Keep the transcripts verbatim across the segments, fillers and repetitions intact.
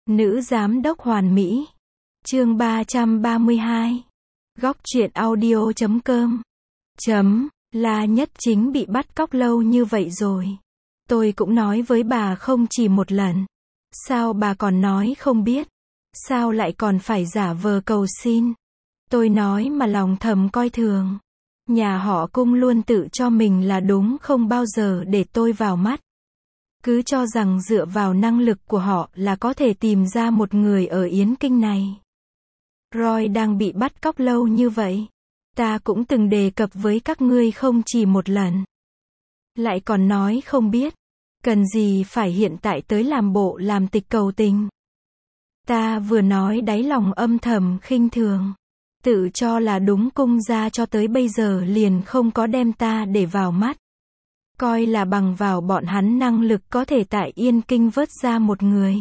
Nữ giám đốc hoàn mỹ. Chương ba trăm ba mươi hai. Góc truyện audio chấm com. Chấm, La Nhất Chính bị bắt cóc lâu như vậy rồi. Tôi cũng nói với bà không chỉ một lần. Sao bà còn nói không biết? Sao lại còn phải giả vờ cầu xin? Tôi nói mà lòng thầm coi thường. Nhà họ Cung luôn tự cho mình là đúng, không bao giờ để tôi vào mắt. Cứ cho rằng dựa vào năng lực của họ là có thể tìm ra một người ở Yến Kinh này. Roy đang bị bắt cóc lâu như vậy. Ta cũng từng đề cập với các ngươi không chỉ một lần. Lại còn nói không biết. Cần gì phải hiện tại tới làm bộ làm tịch cầu tình. Ta vừa nói đáy lòng âm thầm khinh thường. Tự cho là đúng, Cung gia cho tới bây giờ liền không có đem ta để vào mắt. Coi là bằng vào bọn hắn năng lực có thể tại Yên Kinh vớt ra một người.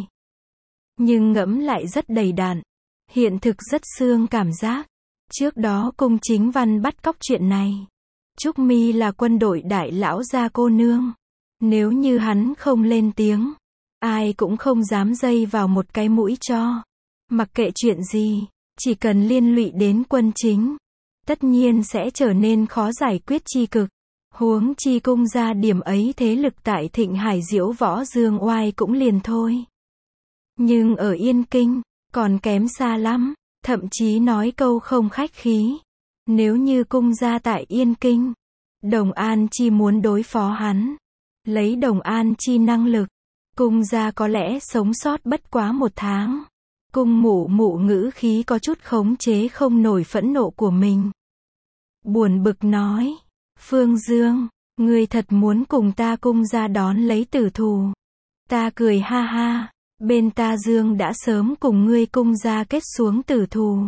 Nhưng ngẫm lại rất đầy đặn. Hiện thực rất xương cảm giác. Trước đó Cung Chính Văn bắt cóc chuyện này. Trúc Mi là quân đội đại lão gia cô nương. Nếu như hắn không lên tiếng, ai cũng không dám dây vào một cái mũi cho. Mặc kệ chuyện gì, chỉ cần liên lụy đến quân chính, tất nhiên sẽ trở nên khó giải quyết chi cực. Huống chi Cung gia điểm ấy thế lực tại Thịnh Hải Diễu Võ Dương Oai cũng liền thôi. Nhưng ở Yên Kinh, còn kém xa lắm, thậm chí nói câu không khách khí. Nếu như Cung gia tại Yên Kinh, Đồng An Chi muốn đối phó hắn, lấy Đồng An Chi năng lực, Cung gia có lẽ sống sót bất quá một tháng. Cung mụ mụ ngữ khí có chút khống chế không nổi phẫn nộ của mình. Buồn bực nói, Phương Dương, ngươi thật muốn cùng ta Cung gia đón lấy tử thù. Ta cười ha ha, bên ta Dương đã sớm cùng ngươi Cung gia kết xuống tử thù.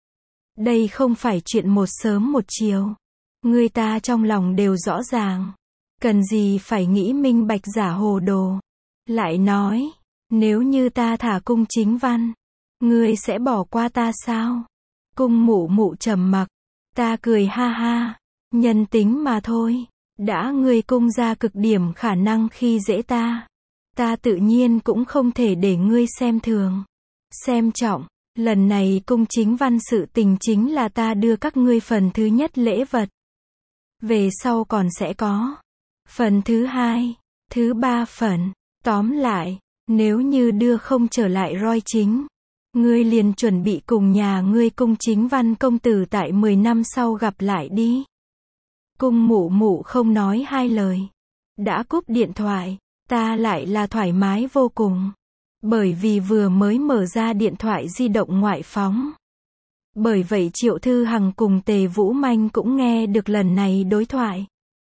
Đây không phải chuyện một sớm một chiều. Ngươi ta trong lòng đều rõ ràng. Cần gì phải nghĩ minh bạch giả hồ đồ. Lại nói, nếu như ta thả Cung Chính Văn, ngươi sẽ bỏ qua ta sao? Cung mụ mụ trầm mặc. Ta cười ha ha, nhân tính mà thôi. Đã ngươi Cung gia cực điểm khả năng khi dễ ta, ta tự nhiên cũng không thể để ngươi xem thường, xem trọng. Lần này Cung Chính Văn sự tình chính là ta đưa các ngươi phần thứ nhất lễ vật. Về sau còn sẽ có phần thứ hai, thứ ba phần. Tóm lại, nếu như đưa không trở lại Roy chính, ngươi liền chuẩn bị cùng nhà ngươi Cung Chính Văn công tử tại mười năm sau gặp lại đi. Cung mụ mụ không nói hai lời, đã cúp điện thoại. Ta lại là thoải mái vô cùng. Bởi vì vừa mới mở ra điện thoại di động ngoại phóng. Bởi vậy Triệu Thư Hằng cùng Tề Vũ Manh cũng nghe được lần này đối thoại.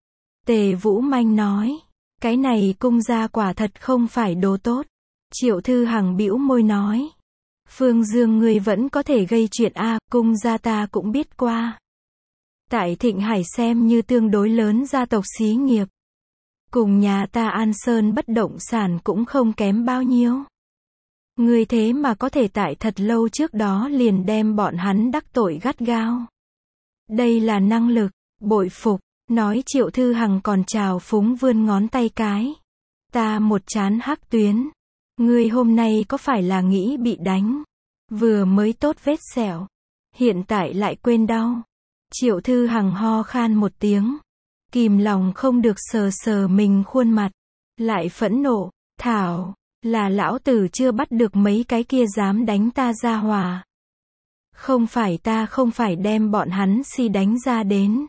Tề Vũ Manh nói, cái này Cung gia quả thật không phải đồ tốt. Triệu Thư Hằng bĩu môi nói, Phương Dương ngươi vẫn có thể gây chuyện a, à, Cung gia ta cũng biết qua. Tại Thịnh Hải xem như tương đối lớn gia tộc xí nghiệp. Cùng nhà ta An Sơn bất động sản cũng không kém bao nhiêu. Ngươi thế mà có thể tại thật lâu trước đó liền đem bọn hắn đắc tội gắt gao. Đây là năng lực, bội phục. Nói Triệu Thư Hằng còn trào phúng vươn ngón tay cái. Ta một chán hắc tuyến. Ngươi hôm nay có phải là nghĩ bị đánh? Vừa mới tốt vết sẹo, hiện tại lại quên đau. Triệu Thư Hằng ho khan một tiếng. Kìm lòng không được sờ sờ mình khuôn mặt. Lại phẫn nộ, thảo, là lão tử chưa bắt được mấy cái kia dám đánh ta ra hòa. Không phải ta không phải đem bọn hắn si đánh ra đến.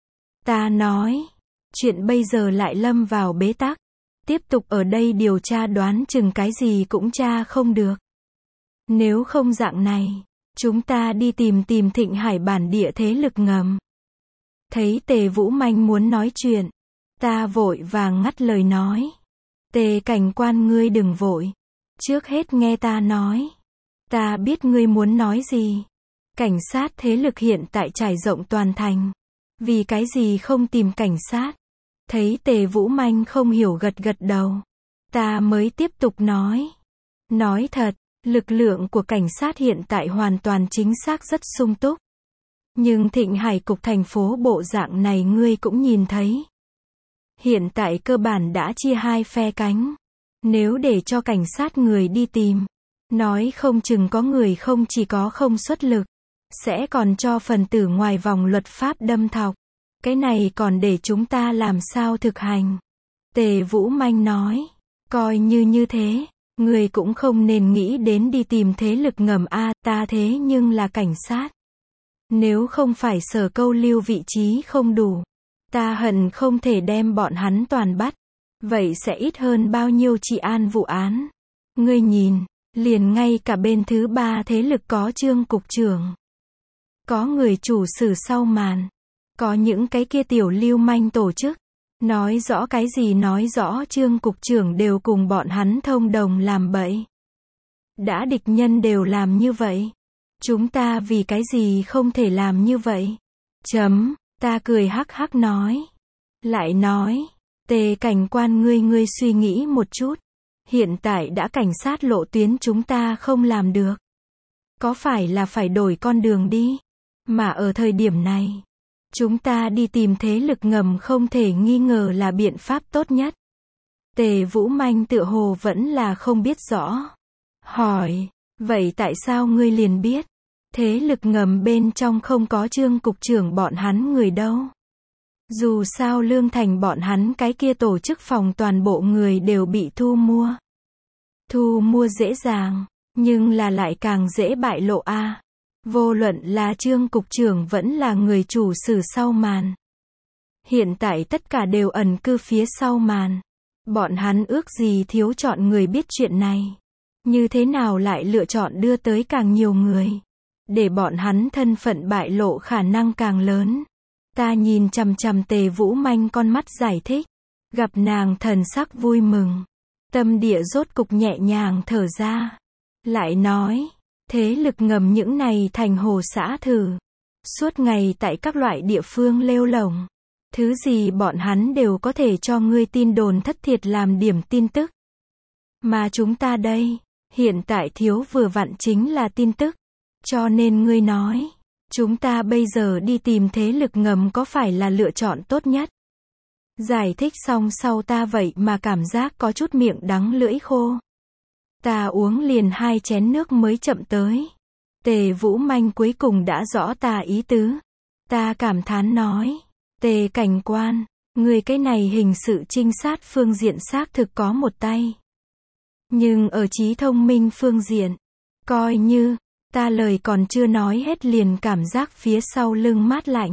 Ta nói, chuyện bây giờ lại lâm vào bế tắc. Tiếp tục ở đây điều tra đoán chừng cái gì cũng tra không được. Nếu không dạng này, chúng ta đi tìm tìm Thịnh Hải bản địa thế lực ngầm. Thấy Tề Vũ Manh muốn nói chuyện, ta vội vàng ngắt lời nói. Tề cảnh quan ngươi đừng vội. Trước hết nghe ta nói. Ta biết ngươi muốn nói gì. Cảnh sát thế lực hiện tại trải rộng toàn thành. Vì cái gì không tìm cảnh sát? Thấy Tề Vũ Manh không hiểu gật gật đầu. Ta mới tiếp tục nói. Nói thật, lực lượng của cảnh sát hiện tại hoàn toàn chính xác rất sung túc. Nhưng Thịnh Hải cục thành phố bộ dạng này ngươi cũng nhìn thấy. Hiện tại cơ bản đã chia hai phe cánh. Nếu để cho cảnh sát người đi tìm, Nói không chừng có người không chỉ có không xuất lực, sẽ còn cho phần tử ngoài vòng luật pháp đâm thọc. Cái này còn để chúng ta làm sao thực hành? Tề Vũ Manh nói, coi như như thế, người cũng không nên nghĩ đến đi tìm thế lực ngầm a, ta thế nhưng là cảnh sát. Nếu không phải Sở Câu Lưu vị trí không đủ, ta hận không thể đem bọn hắn toàn bắt. Vậy sẽ ít hơn bao nhiêu trị an vụ án. Ngươi nhìn, liền ngay cả bên thứ ba thế lực có Trương cục trưởng, có người chủ sử sau màn, có những cái kia tiểu lưu manh tổ chức. Nói rõ cái gì nói rõ Trương cục trưởng đều cùng bọn hắn thông đồng làm bậy. Đã địch nhân đều làm như vậy, chúng ta vì cái gì không thể làm như vậy? Chấm, ta cười hắc hắc nói. Lại nói, Tề cảnh quan ngươi ngươi suy nghĩ một chút. Hiện tại đã cảnh sát lộ tuyến chúng ta không làm được. Có phải là phải đổi con đường đi? Mà ở thời điểm này, chúng ta đi tìm thế lực ngầm không thể nghi ngờ là biện pháp tốt nhất. Tề Vũ Manh tựa hồ vẫn là không biết rõ. Hỏi, vậy tại sao ngươi liền biết? Thế lực ngầm bên trong không có Trương cục trưởng bọn hắn người đâu. Dù sao Lương Thành bọn hắn cái kia tổ chức phòng toàn bộ người đều bị thu mua. Thu mua dễ dàng, nhưng là lại càng dễ bại lộ a. À. Vô luận là Trương cục trưởng vẫn là người chủ sử sau màn. Hiện tại tất cả đều ẩn cư phía sau màn. Bọn hắn ước gì thiếu chọn người biết chuyện này. Như thế nào lại lựa chọn đưa tới càng nhiều người. Để bọn hắn thân phận bại lộ khả năng càng lớn. Ta nhìn chằm chằm Tề Vũ Manh con mắt giải thích. Gặp nàng thần sắc vui mừng. Tâm địa rốt cục nhẹ nhàng thở ra. Lại nói, thế lực ngầm những này thành hồ xã thử. Suốt ngày tại các loại địa phương lêu lổng. Thứ gì bọn hắn đều có thể cho ngươi tin đồn thất thiệt làm điểm tin tức. Mà chúng ta đây, hiện tại thiếu vừa vặn chính là tin tức. Cho nên ngươi nói, chúng ta bây giờ đi tìm thế lực ngầm có phải là lựa chọn tốt nhất? Giải thích xong sau ta vậy mà cảm giác có chút miệng đắng lưỡi khô. Ta uống liền hai chén nước mới chậm tới. Tề Vũ Manh cuối cùng đã rõ ta ý tứ. Ta cảm thán nói, Tề cảnh quan, người cái này hình sự trinh sát phương diện xác thực có một tay. Nhưng ở trí thông minh phương diện, coi như, ta lời còn chưa nói hết liền cảm giác phía sau lưng mát lạnh.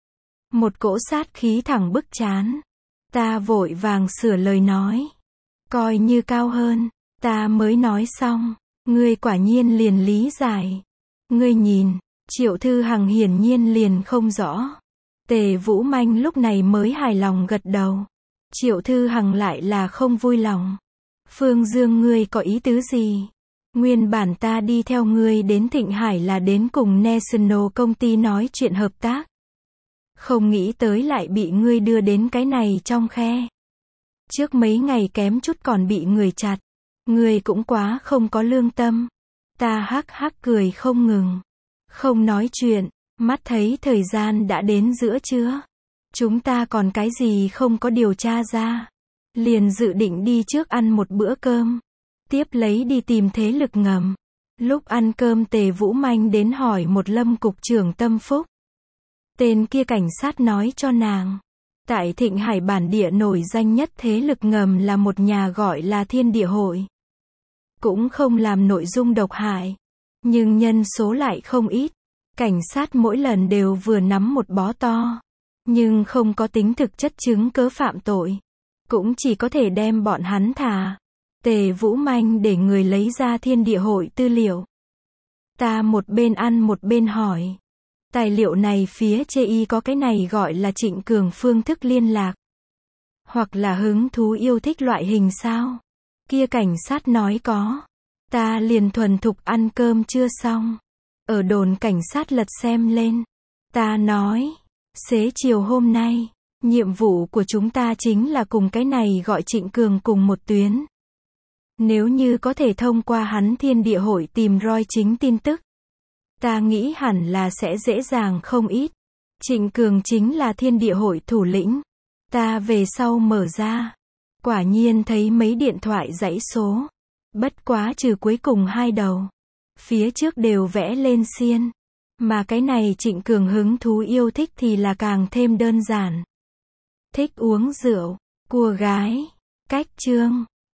Một cỗ sát khí thẳng bức trán. Ta vội vàng sửa lời nói. Coi như cao hơn, ta mới nói xong. Ngươi quả nhiên liền lý giải. Ngươi nhìn, Triệu Thư Hằng hiển nhiên liền không rõ. Tề Vũ Manh lúc này mới hài lòng gật đầu. Triệu Thư Hằng lại là không vui lòng. Phương Dương ngươi có ý tứ gì? Nguyên bản ta đi theo ngươi đến Thịnh Hải là đến cùng National công ty nói chuyện hợp tác. Không nghĩ tới lại bị ngươi đưa đến cái này trong khe. Trước mấy ngày kém chút còn bị người chặt. Ngươi cũng quá không có lương tâm. Ta hắc hắc cười không ngừng. Không nói chuyện, mắt thấy thời gian đã đến giữa trưa. Chúng ta còn cái gì không có điều tra ra. Liền dự định đi trước ăn một bữa cơm. Tiếp lấy đi tìm thế lực ngầm. Lúc ăn cơm Tề Vũ Manh đến hỏi một Lâm cục trưởng tâm phúc. Tên kia cảnh sát nói cho nàng. Tại Thịnh Hải bản địa nổi danh nhất thế lực ngầm là một nhà gọi là Thiên Địa Hội. Cũng không làm nội dung độc hại. Nhưng nhân số lại không ít. Cảnh sát mỗi lần đều vừa nắm một bó to. Nhưng không có tính thực chất chứng cớ phạm tội. Cũng chỉ có thể đem bọn hắn thả. Tề Vũ Manh để người lấy ra Thiên Địa Hội tư liệu. Ta một bên ăn một bên hỏi. Tài liệu này phía chê y có cái này gọi là Trịnh Cường phương thức liên lạc. Hoặc là hứng thú yêu thích loại hình sao? Kia cảnh sát nói có. Ta liền thuần thục ăn cơm chưa xong. Ở đồn cảnh sát lật xem lên. Ta nói. Xế chiều hôm nay, nhiệm vụ của chúng ta chính là cùng cái này gọi Trịnh Cường cùng một tuyến. Nếu như có thể thông qua hắn Thiên Địa Hội tìm roi chính tin tức. Ta nghĩ hẳn là sẽ dễ dàng không ít. Trịnh Cường chính là Thiên Địa Hội thủ lĩnh. Ta về sau mở ra. Quả nhiên thấy mấy điện thoại dãy số. Bất quá trừ cuối cùng hai đầu. Phía trước đều vẽ lên xiên. Mà cái này Trịnh Cường hứng thú yêu thích thì là càng thêm đơn giản. Thích uống rượu, cua gái, cách chương.